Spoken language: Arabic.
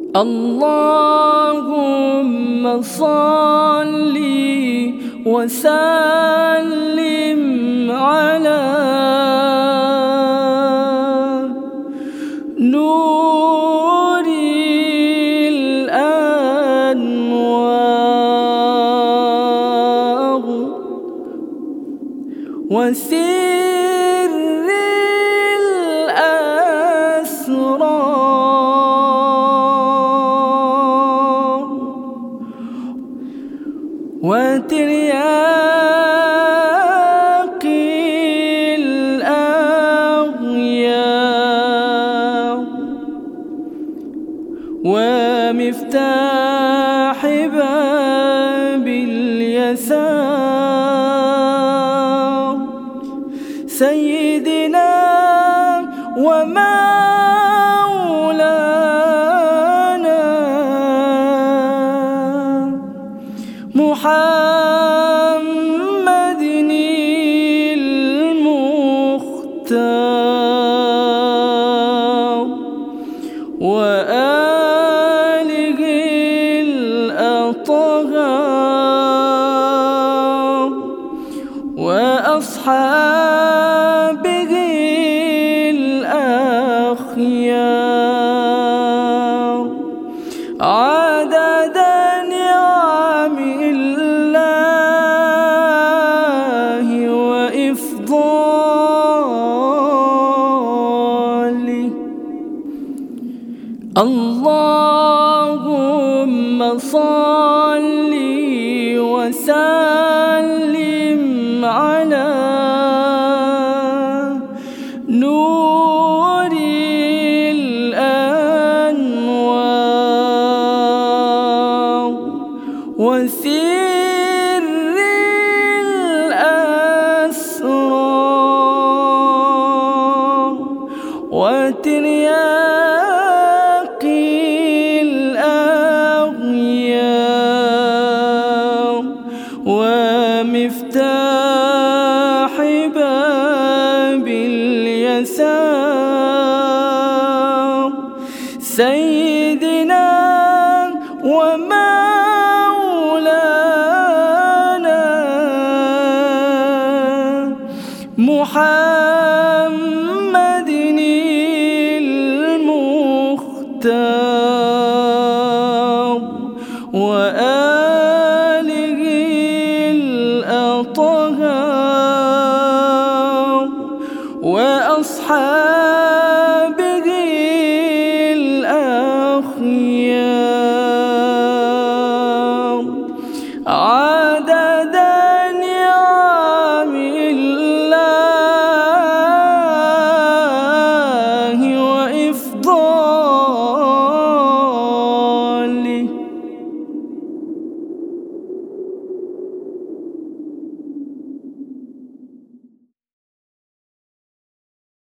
اللهم صل وسلم على نور الأنوار وسر الأسرار وترياق الأغيار ومفتاح باب اليسار سيدنا ومولانا محمد المختار وآله الأطهار وأصحابه الأخيار عدد نعم الله وإفضاله. اللهم صل وسلم على نور الأنوار وسر الأسرار وترياق الأغيار ومفتاح باب اليسار سيدنا ومولانا محمد المختار وآله الأطهار وأصحابه